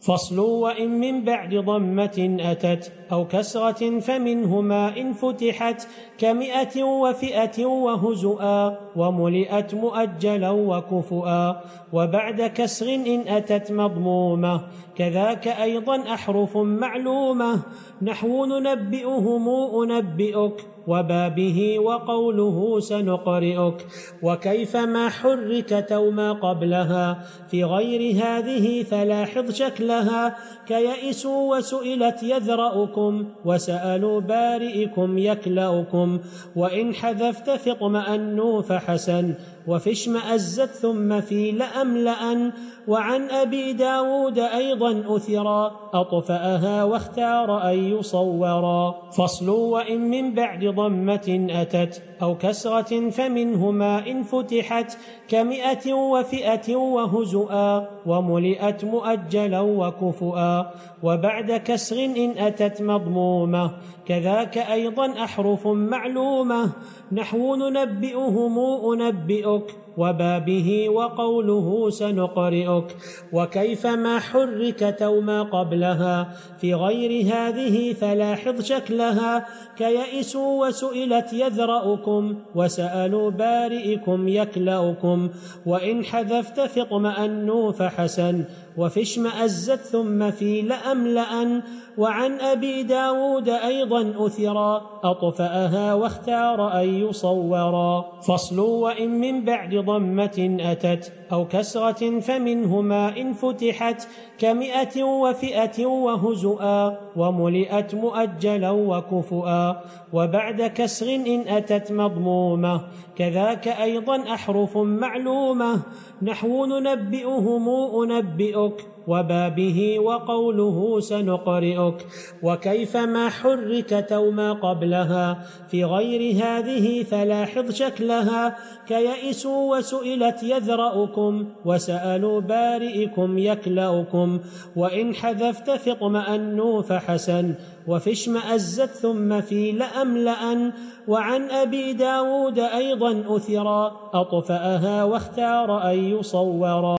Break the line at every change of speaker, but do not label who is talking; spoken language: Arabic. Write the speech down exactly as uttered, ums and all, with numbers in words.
فصل. وإن من بعد ضمة أتت أو كسرة فمنهما إن فتحت كمئة وفئة وهزؤا وملئت مؤجلا وكفؤا. وبعد كسر إن أتت مضمومة كذاك أيضا أحرف معلومة نحو ننبئهم أنبئك وبابه وقوله سنقرئك. وكيفما حركت وما قبلها في غير هذه فلاحظ شكلها كيئسوا وسئلت يذرأكم وسألوا بارئكم يكلأكم. وإن حذفت في اطمأنوا فحسن وفي اشمأزت ثم في لأملأن. وعن أبي داود أيضا أثرا أطفأها واختار أن يصورا. فصل. وإن من بعد ضمة أتت أو كسرة فمنهما إن فتحت كمئة وفئة وهزؤا وملئت مؤجلا وكفؤا. وبعد كسر إن أتت مضمومة كذاك أيضا أحرف معلومة نحو ننبئهم أنبئك وبابه وقوله سنقرئك. وكيفما حركت وما قبلها في غير هذه فلاحظ شكلها كيئسوا وسئلت يذرأكم وسألوا بارئكم يكلأكم. وإن حذفت في اطمأنوا فحسن وفي اشمأزت ثم في لأملأن. وعن أبي داود أيضا أثرا أطفأها واختار أن يصورا. فصل. وإن من بعد ضمة أتت أو كسرة فمنهما إن فتحت كمئة وفئة وهزؤا وملئت مؤجلا وكفؤا. وبعد كسر إن أتت مضمومة كذاك أيضا أحرف معلومة نحو ننبئهم أنبئك وبابه وقوله سنقرئك. وكيفما حركت وما قبلها في غير هذه فلاحظ شكلها كيئسوا وسئلت يذرأكم وسألوا بارئكم يكلأكم. وإن حذفت في اطمأنوا فحسن وفي اشمأزت ثم في لأملأن. وعن أبي داود أيضا أثرا أطفأها واختار أن يصورا.